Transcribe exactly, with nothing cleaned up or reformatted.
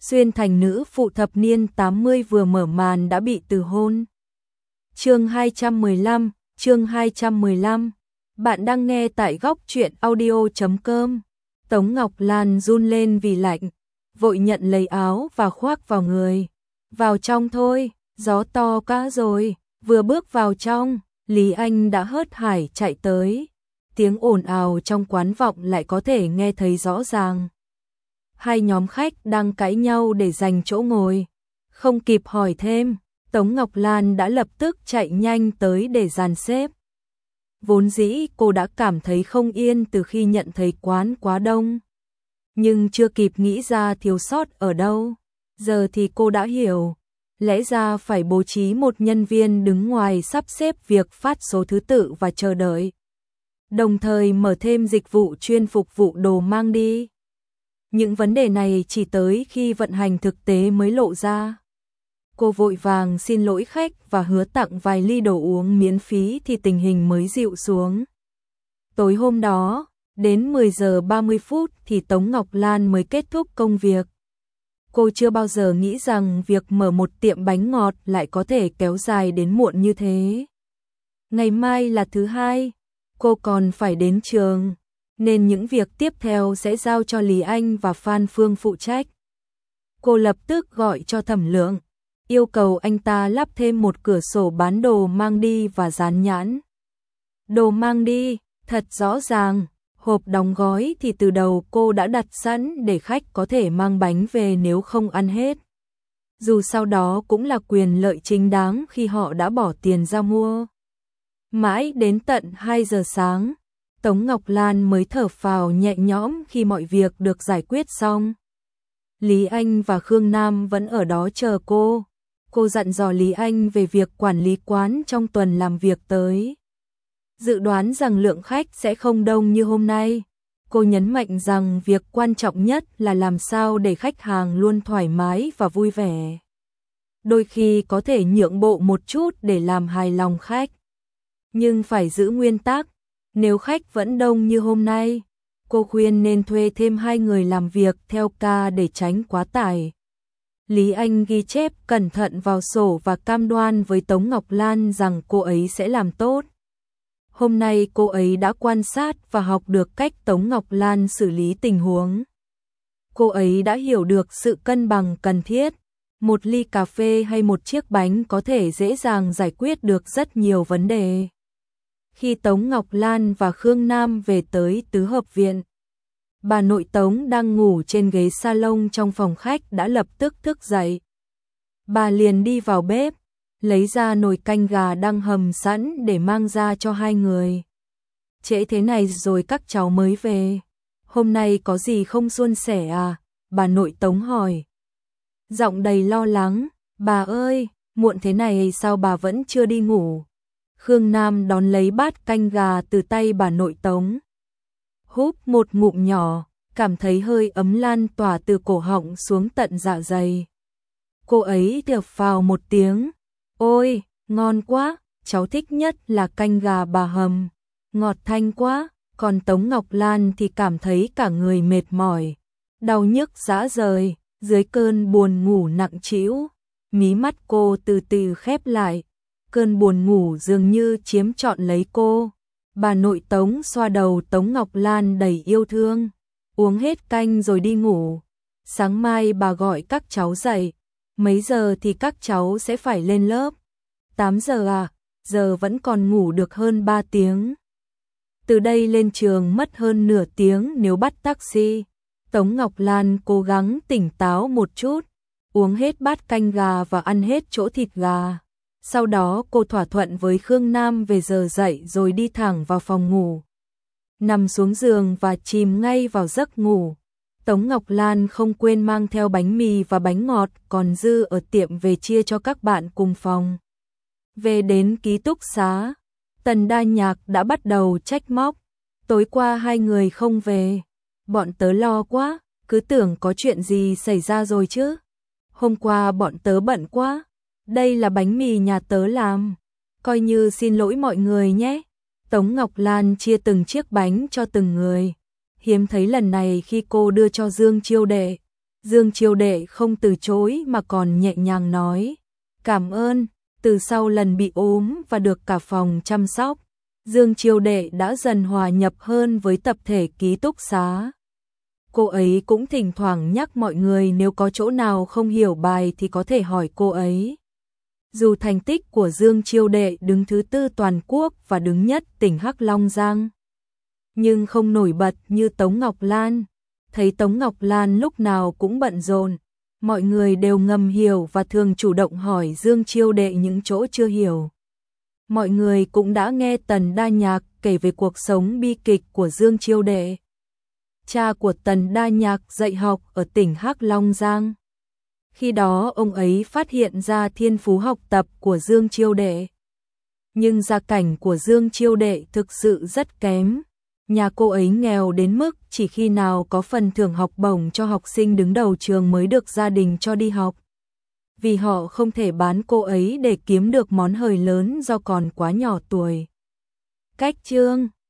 Xuyên thành nữ phụ thập niên tám mươi vừa mở màn đã bị từ hôn. Chương hai trăm mười lăm, chương hai trăm mười lăm. Bạn đang nghe tại góc truyện audio chấm com. Tống Ngọc Lan run lên vì lạnh, vội nhận lấy áo và khoác vào người. Vào trong thôi, gió to quá rồi. Vừa bước vào trong, Lý Anh đã hớt hải chạy tới. Tiếng ồn ào trong quán vọng lại có thể nghe thấy rõ ràng. Hai nhóm khách đang cãi nhau để giành chỗ ngồi. Không kịp hỏi thêm, Tống Ngọc Lan đã lập tức chạy nhanh tới để dàn xếp. Vốn dĩ cô đã cảm thấy không yên từ khi nhận thấy quán quá đông. Nhưng chưa kịp nghĩ ra thiếu sót ở đâu. Giờ thì cô đã hiểu. Lẽ ra phải bố trí một nhân viên đứng ngoài sắp xếp việc phát số thứ tự và chờ đợi. Đồng thời mở thêm dịch vụ chuyên phục vụ đồ mang đi. Những vấn đề này chỉ tới khi vận hành thực tế mới lộ ra. Cô vội vàng xin lỗi khách và hứa tặng vài ly đồ uống miễn phí thì tình hình mới dịu xuống. Tối hôm đó, đến mười giờ ba mươi phút thì Tống Ngọc Lan mới kết thúc công việc. Cô chưa bao giờ nghĩ rằng việc mở một tiệm bánh ngọt lại có thể kéo dài đến muộn như thế. Ngày mai là thứ hai, cô còn phải đến trường, nên những việc tiếp theo sẽ giao cho Lý Anh và Phan Phương phụ trách. Cô lập tức gọi cho Thẩm Lượng, yêu cầu anh ta lắp thêm một cửa sổ bán đồ mang đi và dán nhãn. Đồ mang đi, thật rõ ràng, hộp đóng gói thì từ đầu cô đã đặt sẵn để khách có thể mang bánh về nếu không ăn hết. Dù sau đó cũng là quyền lợi chính đáng khi họ đã bỏ tiền ra mua. Mãi đến tận hai giờ sáng, Tống Ngọc Lan mới thở phào nhẹ nhõm khi mọi việc được giải quyết xong. Lý Anh và Khương Nam vẫn ở đó chờ cô. Cô dặn dò Lý Anh về việc quản lý quán trong tuần làm việc tới. Dự đoán rằng lượng khách sẽ không đông như hôm nay. Cô nhấn mạnh rằng việc quan trọng nhất là làm sao để khách hàng luôn thoải mái và vui vẻ. Đôi khi có thể nhượng bộ một chút để làm hài lòng khách. Nhưng phải giữ nguyên tắc. Nếu khách vẫn đông như hôm nay, cô khuyên nên thuê thêm hai người làm việc theo ca để tránh quá tải. Lý Anh ghi chép cẩn thận vào sổ và cam đoan với Tống Ngọc Lan rằng cô ấy sẽ làm tốt. Hôm nay cô ấy đã quan sát và học được cách Tống Ngọc Lan xử lý tình huống. Cô ấy đã hiểu được sự cân bằng cần thiết. Một ly cà phê hay một chiếc bánh có thể dễ dàng giải quyết được rất nhiều vấn đề. Khi Tống Ngọc Lan và Khương Nam về tới tứ hợp viện, bà nội Tống đang ngủ trên ghế salon trong phòng khách đã lập tức thức dậy. Bà liền đi vào bếp, lấy ra nồi canh gà đang hầm sẵn để mang ra cho hai người. Trễ thế này rồi các cháu mới về. Hôm nay có gì không suôn sẻ à? Bà nội Tống hỏi. Giọng đầy lo lắng. Bà ơi, muộn thế này sao bà vẫn chưa đi ngủ? Khương Nam đón lấy bát canh gà từ tay bà nội Tống. Húp một ngụm nhỏ, cảm thấy hơi ấm lan tỏa từ cổ họng xuống tận dạ dày. Cô ấy thở phào một tiếng. Ôi, ngon quá, cháu thích nhất là canh gà bà hầm. Ngọt thanh quá, còn Tống Ngọc Lan thì cảm thấy cả người mệt mỏi. Đau nhức rã rời, dưới cơn buồn ngủ nặng trĩu. Mí mắt cô từ từ khép lại. Cơn buồn ngủ dường như chiếm trọn lấy cô. Bà nội Tống xoa đầu Tống Ngọc Lan đầy yêu thương. Uống hết canh rồi đi ngủ. Sáng mai bà gọi các cháu dậy. Mấy giờ thì các cháu sẽ phải lên lớp? tám giờ à? Giờ vẫn còn ngủ được hơn ba tiếng. Từ đây lên trường mất hơn nửa tiếng nếu bắt taxi. Tống Ngọc Lan cố gắng tỉnh táo một chút. Uống hết bát canh gà và ăn hết chỗ thịt gà. Sau đó cô thỏa thuận với Khương Nam về giờ dậy rồi đi thẳng vào phòng ngủ. Nằm xuống giường và chìm ngay vào giấc ngủ. Tống Ngọc Lan không quên mang theo bánh mì và bánh ngọt còn dư ở tiệm về chia cho các bạn cùng phòng. Về đến ký túc xá, Tần Đa Nhạc đã bắt đầu trách móc. Tối qua hai người không về. Bọn tớ lo quá, cứ tưởng có chuyện gì xảy ra rồi chứ. Hôm qua bọn tớ bận quá. Đây là bánh mì nhà tớ làm. Coi như xin lỗi mọi người nhé. Tống Ngọc Lan chia từng chiếc bánh cho từng người. Hiếm thấy lần này khi cô đưa cho Dương Chiêu Đệ. Dương Chiêu Đệ không từ chối mà còn nhẹ nhàng nói, cảm ơn. Từ sau lần bị ốm và được cả phòng chăm sóc, Dương Chiêu Đệ đã dần hòa nhập hơn với tập thể ký túc xá. Cô ấy cũng thỉnh thoảng nhắc mọi người nếu có chỗ nào không hiểu bài thì có thể hỏi cô ấy. Dù thành tích của Dương Chiêu Đệ đứng thứ tư toàn quốc và đứng nhất tỉnh Hắc Long Giang, nhưng không nổi bật như Tống Ngọc Lan. Thấy Tống Ngọc Lan lúc nào cũng bận rộn, mọi người đều ngầm hiểu và thường chủ động hỏi Dương Chiêu Đệ những chỗ chưa hiểu. Mọi người cũng đã nghe Tần Đa Nhạc kể về cuộc sống bi kịch của Dương Chiêu Đệ. Cha của Tần Đa Nhạc dạy học ở tỉnh Hắc Long Giang. Khi đó ông ấy phát hiện ra thiên phú học tập của Dương Chiêu Đệ. Nhưng gia cảnh của Dương Chiêu Đệ thực sự rất kém. Nhà cô ấy nghèo đến mức chỉ khi nào có phần thưởng học bổng cho học sinh đứng đầu trường mới được gia đình cho đi học. Vì họ không thể bán cô ấy để kiếm được món hời lớn do còn quá nhỏ tuổi. Cách chương